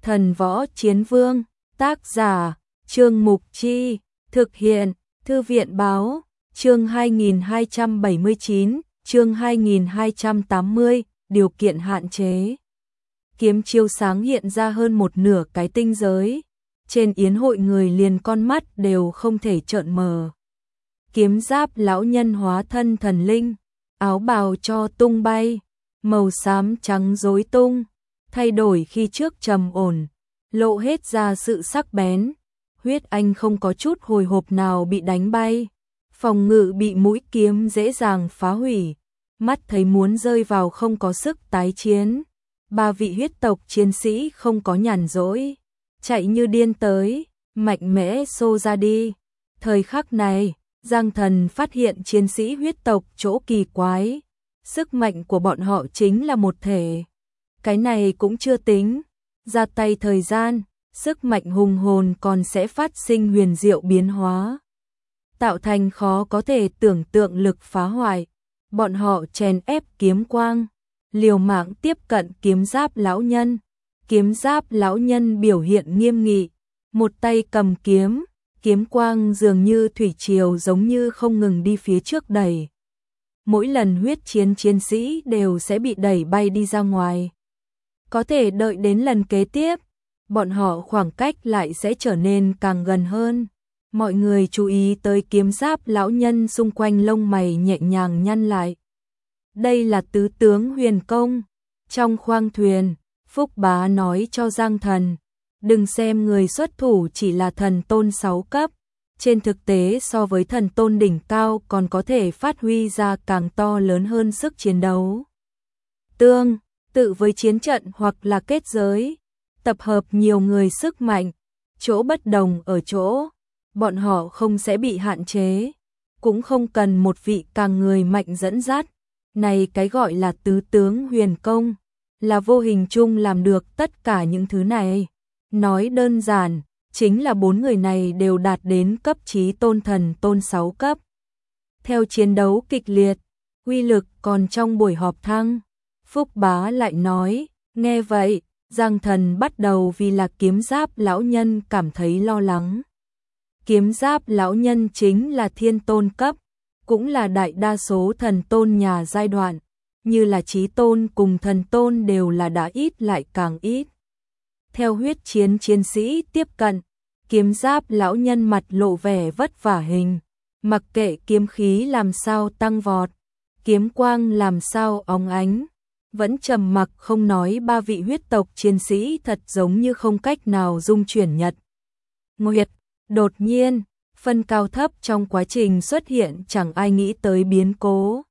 Thần Võ Chiến Vương, tác giả, Trương Mục Chi, thực hiện, Thư viện Báo, chương 2279, chương 2280, điều kiện hạn chế. Kiếm chiêu sáng hiện ra hơn một nửa cái tinh giới, trên yến hội người liền con mắt đều không thể trợn mờ. Kiếm giáp lão nhân hóa thân thần linh, áo bào cho tung bay, màu xám trắng rối tung, thay đổi khi trước trầm ổn, lộ hết ra sự sắc bén. Huyết Anh không có chút hồi hộp nào bị đánh bay, phòng ngự bị mũi kiếm dễ dàng phá hủy, mắt thấy muốn rơi vào không có sức tái chiến. Ba vị huyết tộc chiến sĩ không có nhàn rỗi, chạy như điên tới, mạnh mẽ xô ra đi. Thời khắc này, Giang Thần phát hiện chiến sĩ huyết tộc chỗ kỳ quái, sức mạnh của bọn họ chính là một thể. Cái này cũng chưa tính, ra tay thời gian, sức mạnh hùng hồn còn sẽ phát sinh huyền diệu biến hóa, tạo thành khó có thể tưởng tượng lực phá hoại. Bọn họ chèn ép kiếm quang, liều mạng tiếp cận kiếm giáp lão nhân. Kiếm giáp lão nhân biểu hiện nghiêm nghị, một tay cầm kiếm, kiếm quang dường như thủy triều giống như không ngừng đi phía trước đẩy. Mỗi lần huyết chiến chiến sĩ đều sẽ bị đẩy bay đi ra ngoài. Có thể đợi đến lần kế tiếp, bọn họ khoảng cách lại sẽ trở nên càng gần hơn. Mọi người chú ý tới kiếm giáp lão nhân xung quanh lông mày nhẹ nhàng nhăn lại. Đây là tứ tướng huyền công. Trong khoang thuyền, Phúc Bá nói cho Giang Thần, đừng xem người xuất thủ chỉ là thần tôn 6 cấp, trên thực tế so với thần tôn đỉnh cao còn có thể phát huy ra càng to lớn hơn sức chiến đấu. Tương tự với chiến trận hoặc là kết giới, tập hợp nhiều người sức mạnh, chỗ bất đồng ở chỗ, bọn họ không sẽ bị hạn chế, cũng không cần một vị càng người mạnh dẫn dắt. Này cái gọi là tứ tướng huyền công, là vô hình chung làm được tất cả những thứ này. Nói đơn giản, chính là 4 người này đều đạt đến cấp chí tôn thần tôn 6 cấp. Theo chiến đấu kịch liệt, uy lực còn trong buổi họp thăng. Phúc Bá lại nói, nghe vậy, Giang Thần bắt đầu vì là kiếm giáp lão nhân cảm thấy lo lắng. Kiếm giáp lão nhân chính là thiên tôn cấp, cũng là đại đa số thần tôn nhà giai đoạn, như là chí tôn cùng thần tôn đều là đã ít lại càng ít. Theo huyết chiến chiến sĩ tiếp cận, kiếm giáp lão nhân mặt lộ vẻ vất vả hình, mặc kệ kiếm khí làm sao tăng vọt, kiếm quang làm sao óng ánh, vẫn trầm mặc không nói. Ba vị huyết tộc chiến sĩ thật giống như không cách nào dung chuyển nhật nguyệt. Đột nhiên, phân cao thấp trong quá trình xuất hiện chẳng ai nghĩ tới biến cố.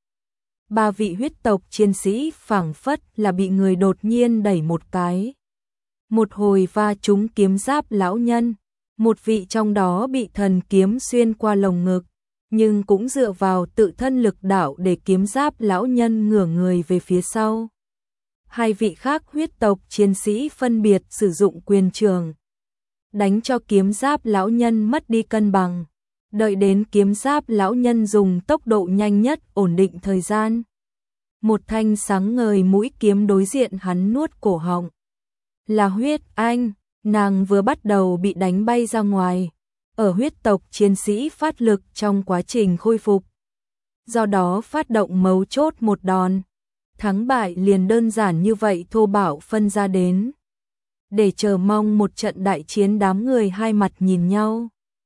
Ba vị huyết tộc chiến sĩ phảng phất là bị người đột nhiên đẩy một cái. Một hồi va trúng kiếm giáp lão nhân, một vị trong đó bị thần kiếm xuyên qua lồng ngực, nhưng cũng dựa vào tự thân lực đạo để kiếm giáp lão nhân ngửa người về phía sau. Hai vị khác huyết tộc chiến sĩ phân biệt sử dụng quyền trường, đánh cho kiếm giáp lão nhân mất đi cân bằng. Đợi đến kiếm giáp lão nhân dùng tốc độ nhanh nhất ổn định thời gian, một thanh sáng ngời mũi kiếm đối diện hắn nuốt cổ họng. Là Huyết Anh, nàng vừa bắt đầu bị đánh bay ra ngoài, ở huyết tộc chiến sĩ phát lực trong quá trình khôi phục. Do đó phát động mấu chốt một đòn, thắng bại liền đơn giản như vậy thô bạo phân ra đến. Để chờ mong một trận đại chiến, đám người hai mặt nhìn nhau.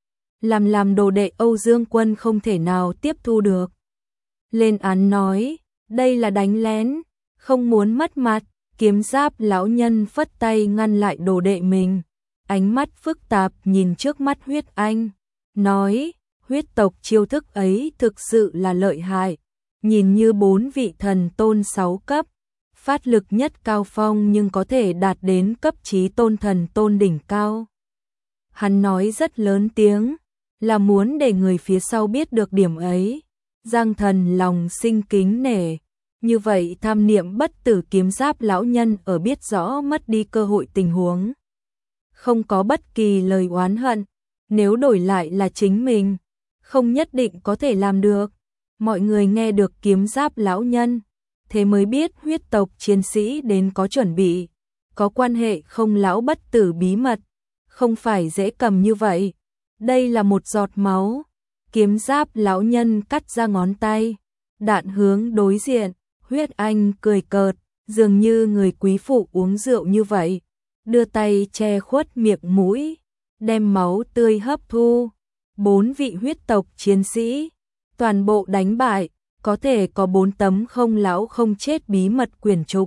Làm đồ đệ Âu Dương Quân không thể nào tiếp thu được. Lên án nói, đây là đánh lén, không muốn mất mặt. Kiếm giáp lão nhân phất tay ngăn lại đồ đệ mình, ánh mắt phức tạp nhìn trước mắt Huyết Anh, nói, huyết tộc chiêu thức ấy thực sự là lợi hại, nhìn như 4 vị thần tôn 6 cấp, phát lực nhất cao phong nhưng có thể đạt đến cấp chí tôn thần tôn đỉnh cao. Hắn nói rất lớn tiếng, là muốn để người phía sau biết được điểm ấy. Giang Thần lòng sinh kính nể. Như vậy tham niệm bất tử kiếm giáp lão nhân ở biết rõ mất đi cơ hội tình huống, không có bất kỳ lời oán hận, nếu đổi lại là chính mình, không nhất định có thể làm được. Mọi người nghe được kiếm giáp lão nhân, thế mới biết huyết tộc chiến sĩ đến có chuẩn bị, có quan hệ không lão bất tử bí mật, không phải dễ cầm như vậy. Đây là một giọt máu. Kiếm giáp lão nhân cắt ra ngón tay, đạn hướng đối diện. Huyết Anh cười cợt, dường như người quý phụ uống rượu như vậy, đưa tay che khuất miệng mũi, đem máu tươi hấp thu. 4 vị huyết tộc chiến sĩ, toàn bộ đánh bại, có thể có 4 tấm không lão không chết bí mật quyển trục.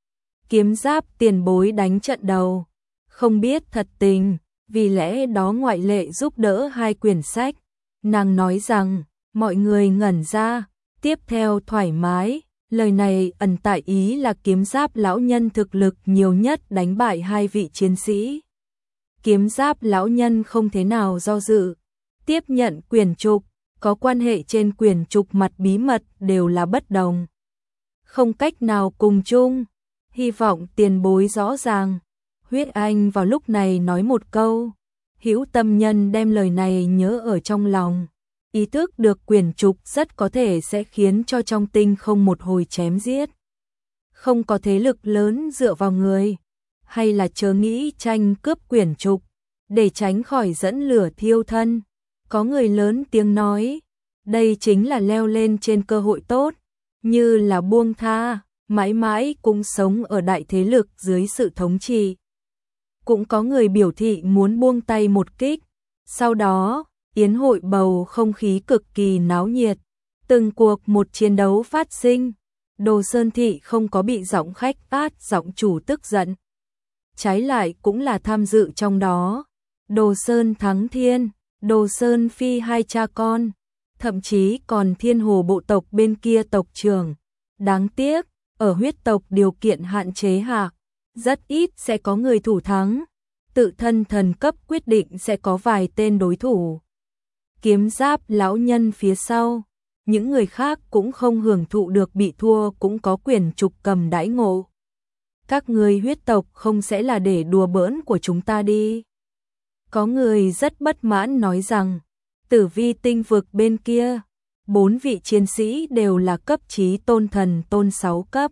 Kiếm giáp tiền bối đánh trận đầu, không biết thật tình, vì lẽ đó ngoại lệ giúp đỡ 2 quyển sách. Nàng nói rằng, mọi người ngẩn ra, tiếp theo thoải mái, lời này ẩn tại ý là kiếm giáp lão nhân thực lực nhiều nhất đánh bại 2 vị chiến sĩ. Kiếm giáp lão nhân không thế nào do dự, tiếp nhận quyển trục, có quan hệ trên quyển trục mặt bí mật đều là bất đồng. Không cách nào cùng chung, hy vọng tiền bối rõ ràng. Huyết Anh vào lúc này nói một câu, hữu tâm nhân đem lời này nhớ ở trong lòng. Ý thức được quyển trục rất có thể sẽ khiến cho trong tinh không một hồi chém giết. Không có thế lực lớn dựa vào người, hay là chớ nghĩ tranh cướp quyển trục, để tránh khỏi dẫn lửa thiêu thân. Có người lớn tiếng nói, đây chính là leo lên trên cơ hội tốt, như là buông tha, mãi mãi cũng sống ở đại thế lực dưới sự thống trị. Cũng có người biểu thị muốn buông tay một kích, sau đó yến hội bầu không khí cực kỳ náo nhiệt, từng cuộc một chiến đấu phát sinh. Đồ Sơn Thị không có bị giọng khách át giọng chủ tức giận, trái lại cũng là tham dự trong đó. Đồ Sơn Thắng Thiên, Đồ Sơn Phi 2 cha con, thậm chí còn Thiên Hồ bộ tộc bên kia tộc trưởng. Đáng tiếc, ở huyết tộc điều kiện hạn chế hạ, rất ít sẽ có người thủ thắng, tự thân thần cấp quyết định sẽ có vài tên đối thủ. Kiếm giáp lão nhân phía sau, những người khác cũng không hưởng thụ được bị thua cũng có quyền trục cầm đãi ngộ. Các người huyết tộc không sẽ là để đùa bỡn của chúng ta đi. Có người rất bất mãn nói rằng, Tử Vi tinh vực bên kia, 4 vị chiến sĩ đều là cấp chí tôn thần tôn 6 cấp.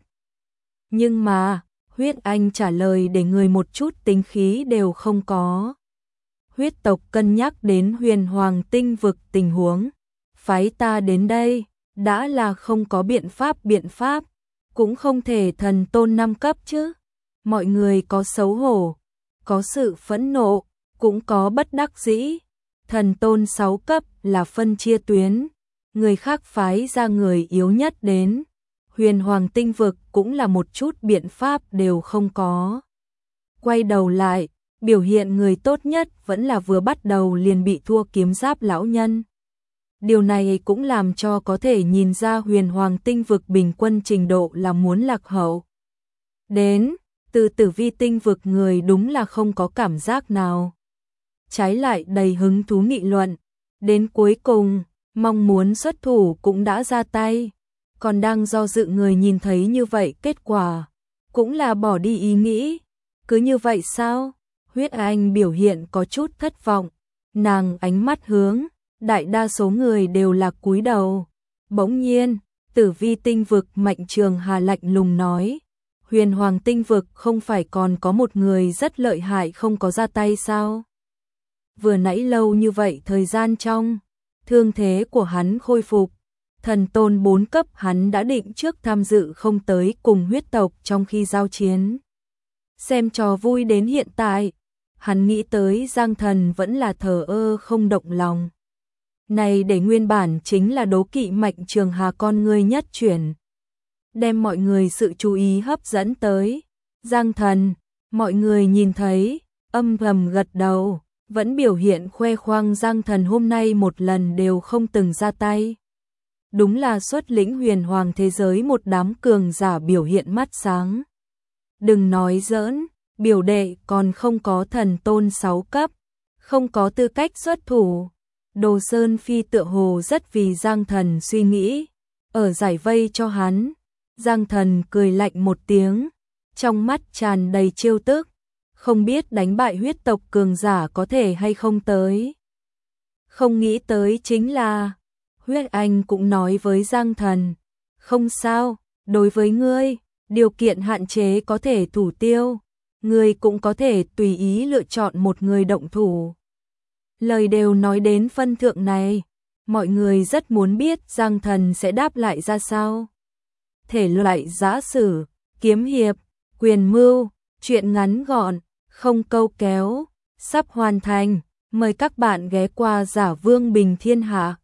Nhưng mà, Huyết Anh trả lời để người một chút tính khí đều không có. Huyết tộc cân nhắc đến huyền hoàng tinh vực tình huống, phái ta đến đây, đã là không có biện pháp, cũng không thể thần tôn 5 cấp chứ. Mọi người có xấu hổ, có sự phẫn nộ, cũng có bất đắc dĩ. Thần tôn 6 cấp là phân chia tuyến, người khác phái ra người yếu nhất đến. Huyền hoàng tinh vực cũng là một chút biện pháp đều không có. Quay đầu lại, biểu hiện người tốt nhất vẫn là vừa bắt đầu liền bị thua kiếm giáp lão nhân. Điều này cũng làm cho có thể nhìn ra huyền hoàng tinh vực bình quân trình độ là muốn lạc hậu. Đến, từ Tử Vi tinh vực người đúng là không có cảm giác nào. Trái lại đầy hứng thú nghị luận. Đến cuối cùng, mong muốn xuất thủ cũng đã ra tay. Còn đang do dự người nhìn thấy như vậy kết quả, cũng là bỏ đi ý nghĩ. Cứ như vậy sao? Huyết Anh biểu hiện có chút thất vọng. Nàng ánh mắt hướng, đại đa số người đều là cúi đầu. Bỗng nhiên, Tử Vi tinh vực Mạnh Trường Hà lạnh lùng nói, huyền hoàng tinh vực không phải còn có một người rất lợi hại không có ra tay sao? Vừa nãy lâu như vậy thời gian trong, thương thế của hắn khôi phục. Thần tôn 4 cấp hắn đã định trước tham dự không tới cùng huyết tộc trong khi giao chiến. Xem trò vui đến hiện tại, hắn nghĩ tới Giang Thần vẫn là thờ ơ không động lòng. Này để nguyên bản chính là đố kỵ Mạnh Trường Hà con người nhất chuyển. Đem mọi người sự chú ý hấp dẫn tới. Giang Thần, mọi người nhìn thấy, âm thầm gật đầu, vẫn biểu hiện khoe khoang Giang Thần hôm nay một lần đều không từng ra tay. Đúng là xuất lĩnh huyền hoàng thế giới một đám cường giả biểu hiện mắt sáng. Đừng nói giỡn, biểu đệ còn không có thần tôn 6 cấp, không có tư cách xuất thủ. Đồ Sơn Phi tựa hồ rất vì Giang Thần suy nghĩ, ở giải vây cho hắn. Giang Thần cười lạnh một tiếng, trong mắt tràn đầy trêu tức, không biết đánh bại huyết tộc cường giả có thể hay không tới. Không nghĩ tới chính là, Huyết Anh cũng nói với Giang Thần, không sao, đối với ngươi, điều kiện hạn chế có thể thủ tiêu, người cũng có thể tùy ý lựa chọn một người động thủ. Lời đều nói đến phân thượng này, mọi người rất muốn biết Giang Thần sẽ đáp lại ra sao. Thể loại giã sử, kiếm hiệp, quyền mưu, truyện ngắn gọn, không câu kéo, sắp hoàn thành. Mời các bạn ghé qua Giả Vương Bình Thiên Hạ.